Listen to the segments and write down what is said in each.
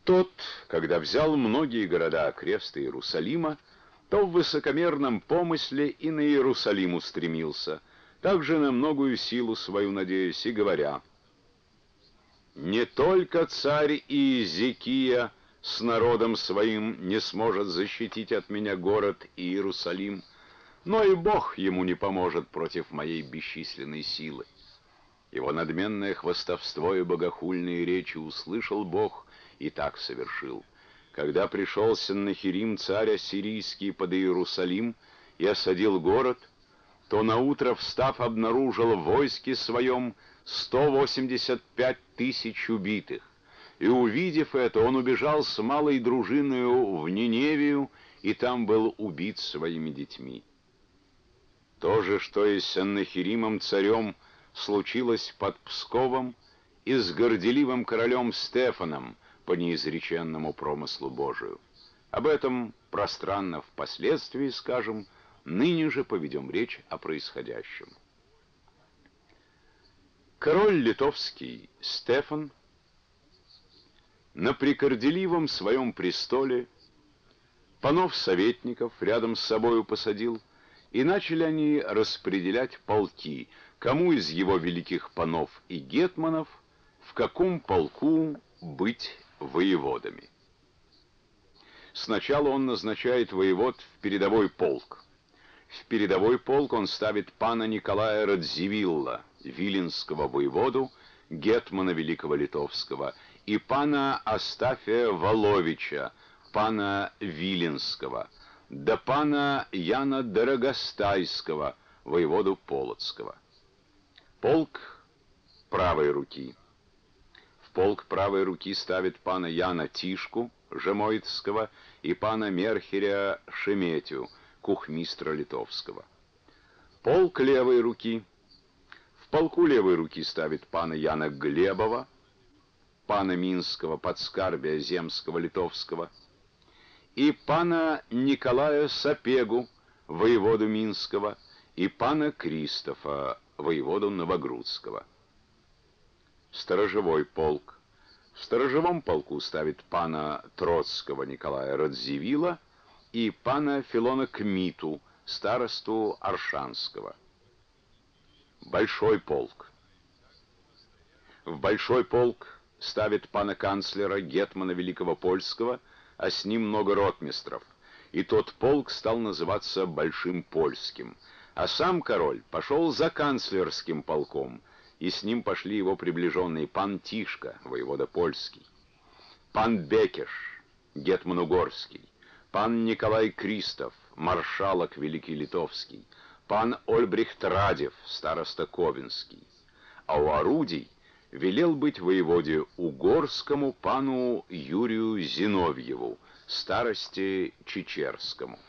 Тот, когда взял многие города окреста Иерусалима, то в высокомерном помысле и на Иерусалим устремился, также на многую силу свою надеясь, и говоря: «Не только царь Иезекия с народом своим не сможет защитить от меня город Иерусалим, но и Бог ему не поможет против моей бесчисленной силы». Его надменное хвастовство и богохульные речи услышал Бог и так совершил. Когда пришел Сеннахерим, царь ассирийский, под Иерусалим и осадил город, то наутро, встав, обнаружил в войске своем 185 тысяч убитых. И, увидев это, он убежал с малой дружиною в Ниневию, и там был убит своими детьми. То же, что и с Сеннахеримом царем случилось под Псковом и с горделивым королем Стефаном по неизреченному промыслу Божию. Об этом пространно впоследствии скажем, ныне же поведем речь о происходящем. Король литовский Стефан на прикорделивом своем престоле панов-советников рядом с собою посадил, и начали они распределять полки, кому из его великих панов и гетманов в каком полку быть воеводами. Сначала он назначает воевод в передовой полк. В передовой полк он ставит пана Николая Радзивилла, виленского воеводу, гетмана великого литовского, и пана Астафия Воловича, пана Виленского, да пана Яна Дорогостайского, воеводу Полоцкого. Полк правой руки. В полк правой руки ставит пана Яна Тишку, Жемойтского, и пана Мерхеря Шеметю, кухмистра литовского. Полк левой руки. В полку левой руки ставит пана Яна Глебова, пана Минского, подскарбия земского литовского, и пана Николая Сапегу, воеводу Минского, и пана Кристофа, воеводу Новогрудского. Сторожевой полк. В сторожевом полку ставит пана Троцкого Николая Радзивилла и пана Филона Кмиту, старосту Аршанского. Большой полк. В большой полк ставит пана канцлера, гетмана Великого Польского, а с ним много ротмистров, и тот полк стал называться Большим Польским, а сам король пошел за канцлерским полком, и с ним пошли его приближенные пан Тишка, воевода Польский, пан Бекеш, гетман Угорский, пан Николай Кристоф, маршалок Великий Литовский, пан Ольбрихт Радев, староста Ковенский, а у орудий велел быть воеводе Угорскому пану Юрию Зиновьеву, старосте Чечерскому.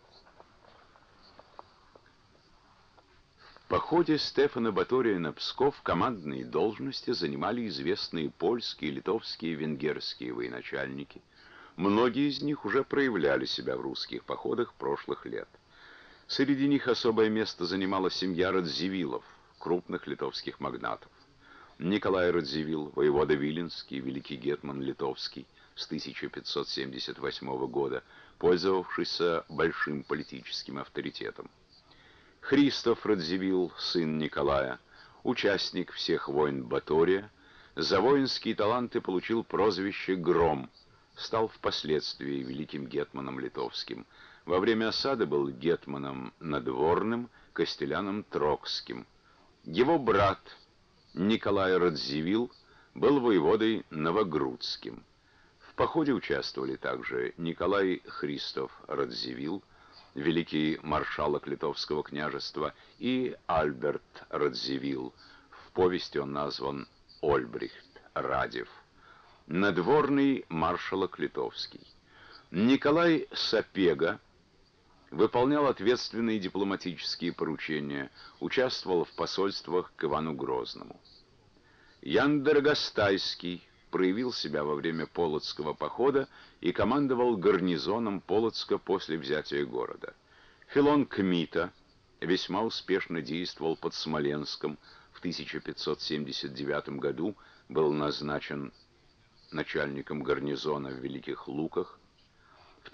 В походе Стефана Батория на Псков командные должности занимали известные польские, литовские и венгерские военачальники. Многие из них уже проявляли себя в русских походах прошлых лет. Среди них особое место занимала семья Радзивиллов, крупных литовских магнатов. Николай Радзивилл, воевода Виленский, великий гетман литовский с 1578 года, пользовавшийся большим политическим авторитетом. Христоф Радзивилл, сын Николая, участник всех войн Батория, за воинские таланты получил прозвище «Гром», стал впоследствии великим гетманом литовским. Во время осады был гетманом надворным, костеляном Трокским. Его брат Николай Радзивилл был воеводой Новогрудским. В походе участвовали также Николай Христоф Радзивилл, великий маршалок Литовского княжества, и Альберт Радзивилл. В повести он назван Ольбрихт Радев, надворный маршалок литовский. Николай Сапега выполнял ответственные дипломатические поручения, участвовал в посольствах к Ивану Грозному. Ян Дорогостайский проявил себя во время Полоцкого похода и командовал гарнизоном Полоцка после взятия города. Филон Кмита весьма успешно действовал под Смоленском. В 1579 году был назначен начальником гарнизона в Великих Луках. В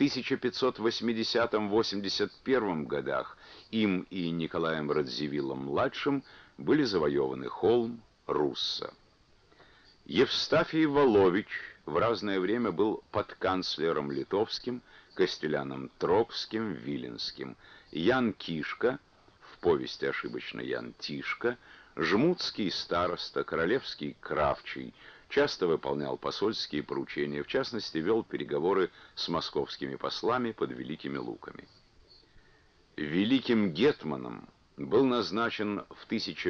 1580-81 годах им и Николаем Радзивиллом-младшим были завоеваны Холм, Русса. Евстафий Волович в разное время был подканцлером литовским, Костеляном Тропским, Виленским. Ян Кишка, в повести ошибочно Ян Тишка, жмутский староста, королевский кравчий, часто выполнял посольские поручения, в частности, вел переговоры с московскими послами под Великими Луками. Великим гетманом был назначен в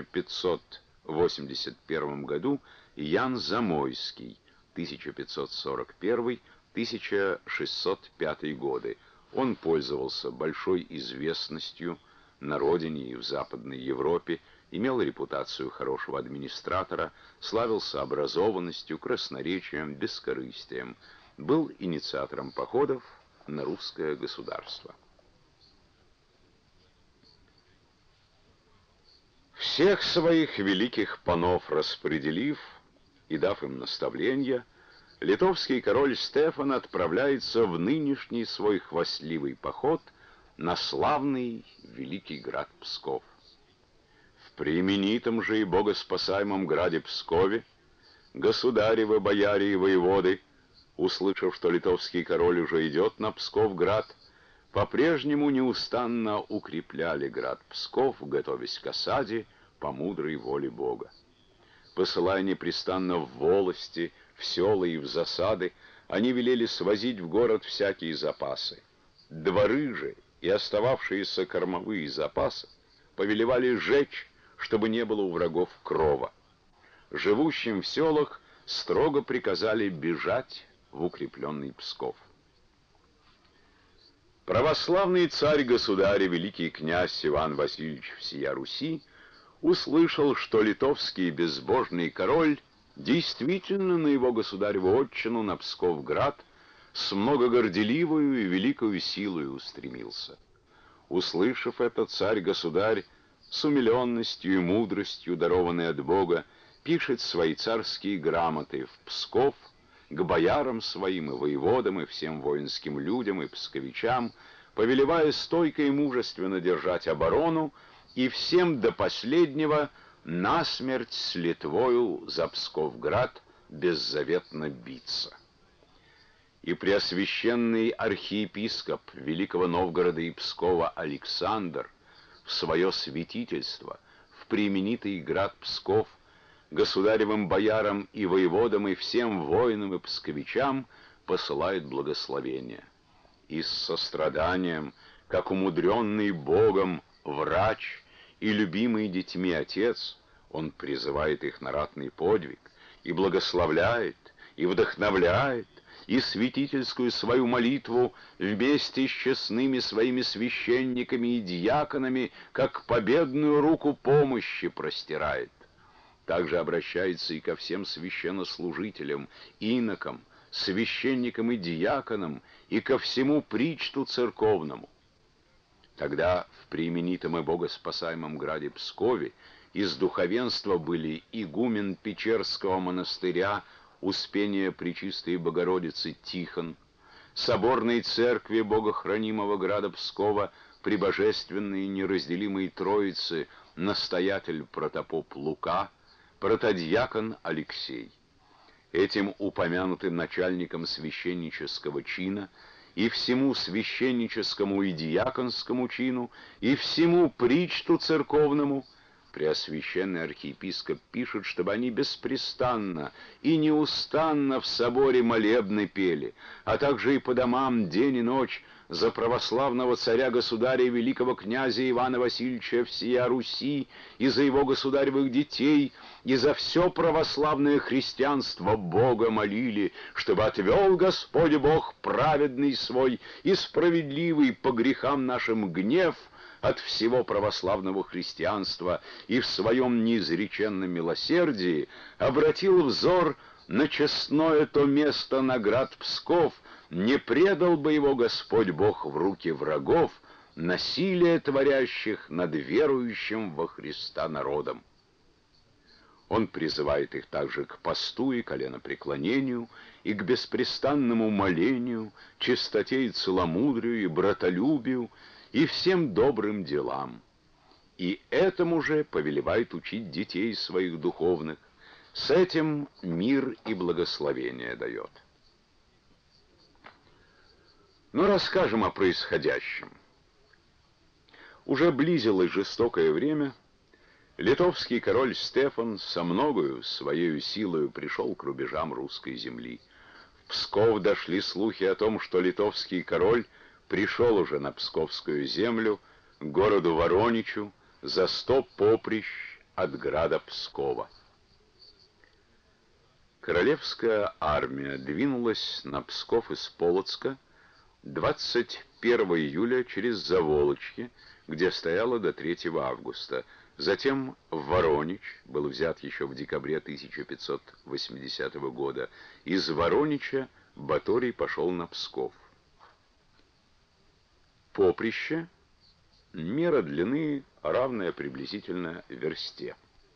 1581 году Ян Замойский, 1541-1605 годы. Он пользовался большой известностью на родине и в Западной Европе, имел репутацию хорошего администратора, славился образованностью, красноречием, бескорыстием, был инициатором походов на русское государство. Всех своих великих панов распределив и дав им наставления, литовский король Стефан отправляется в нынешний свой хвастливый поход на славный великий град Псков. В преименитом же и богоспасаемом граде Пскове государевы, бояре и воеводы, услышав, что литовский король уже идет на Псков-град, по-прежнему неустанно укрепляли град Псков, готовясь к осаде по мудрой воле Бога. Посылая непрестанно в волости, в села и в засады, они велели свозить в город всякие запасы. Дворы же и остававшиеся кормовые запасы повелевали сжечь, чтобы не было у врагов крова. Живущим в селах строго приказали бежать в укрепленный Псков. Православный царь-государь и великий князь Иван Васильевич всея Руси услышал, что литовский безбожный король действительно на его государеву отчину, на Псков-град, с многогорделивою и великою силою устремился. Услышав это, царь-государь с умиленностью и мудростью, дарованной от Бога, пишет свои царские грамоты в Псков к боярам своим и воеводам и всем воинским людям и псковичам, повелевая стойко и мужественно держать оборону и всем до последнего насмерть с Литвою за Псков-град беззаветно биться. И преосвященный архиепископ Великого Новгорода и Пскова Александр в свое святительство в преименитый град Псков государевым боярам и воеводам и всем воинам и псковичам посылает благословение. И с состраданием, как умудренный Богом врач и любимый детьми отец, он призывает их на ратный подвиг и благословляет, и вдохновляет, и святительскую свою молитву вместе с честными своими священниками и диаконами, как победную руку помощи простирает. Также обращается и ко всем священнослужителям, инокам, священникам и диаконам, и ко всему причту церковному. Тогда в преименитом и богоспасаемом граде Пскове из духовенства были игумен Печерского монастыря Успения Пречистой Богородицы Тихон, соборной церкви богохранимого града Пскова пребожественной неразделимой Троицы настоятель протопоп Лука, протодьякон Алексей. Этим упомянутым начальником священнического чина и всему священническому и диаконскому чину, и всему причту церковному преосвященный архиепископ пишет, чтобы они беспрестанно и неустанно в соборе молебны пели, а также и по домам день и ночь за православного царя-государя и великого князя Ивана Васильевича всея Руси, и за его государевых детей, и за все православное христианство Бога молили, чтобы отвел Господь Бог праведный свой и справедливый по грехам нашим гнев от всего православного христианства и в своем неизреченном милосердии обратил взор на честное то место наград Псков, не предал бы его Господь Бог в руки врагов, насилие творящих над верующим во Христа народом. Он призывает их также к посту и коленопреклонению, и к беспрестанному молению, чистоте и целомудрию, и братолюбию, и всем добрым делам. И этому же повелевает учить детей своих духовных. С этим мир и благословение дает. Но расскажем о происходящем. Уже близилось жестокое время. Литовский король Стефан со многою своею силою пришел к рубежам русской земли. В Псков дошли слухи о том, что литовский король пришел уже на псковскую землю, к городу Вороничу, за 100 поприщ от града Пскова. Королевская армия двинулась на Псков из Полоцка 21 июля через Заволочье, где стояла до 3 августа. Затем Воронич был взят еще в декабре 1580 года. Из Воронича Баторий пошел на Псков. Поприще — мера длины, равная приблизительно версте.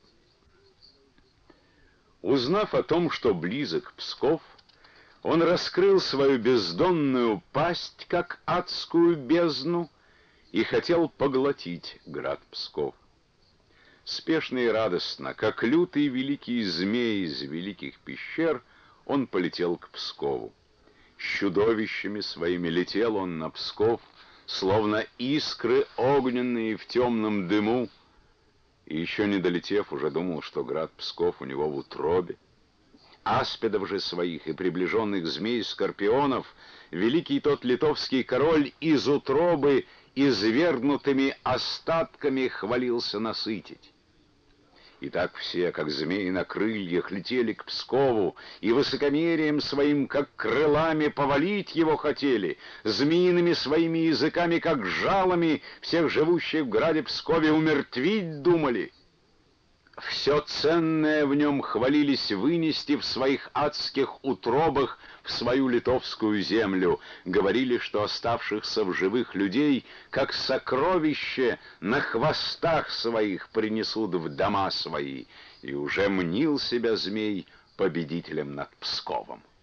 Узнав о том, что близок Псков, он раскрыл свою бездонную пасть, как адскую бездну, и хотел поглотить град Псков. Спешно и радостно, как лютый великий змей из великих пещер, он полетел к Пскову. С чудовищами своими летел он на Псков, словно искры огненные в темном дыму, и еще не долетев, уже думал, что град Псков у него в утробе. Аспидов же своих и приближенных змей-скорпионов великий тот литовский король из утробы извергнутыми остатками хвалился насытить. И так все, как змеи на крыльях, летели к Пскову, и высокомерием своим, как крылами, повалить его хотели, змеиными своими языками, как жалами, всех живущих в граде Пскове умертвить думали. Все ценное в нем хвалились вынести в своих адских утробах в свою литовскую землю. Говорили, что оставшихся в живых людей, как сокровище, на хвостах своих принесут в дома свои. И уже мнил себя змей победителем над Псковом.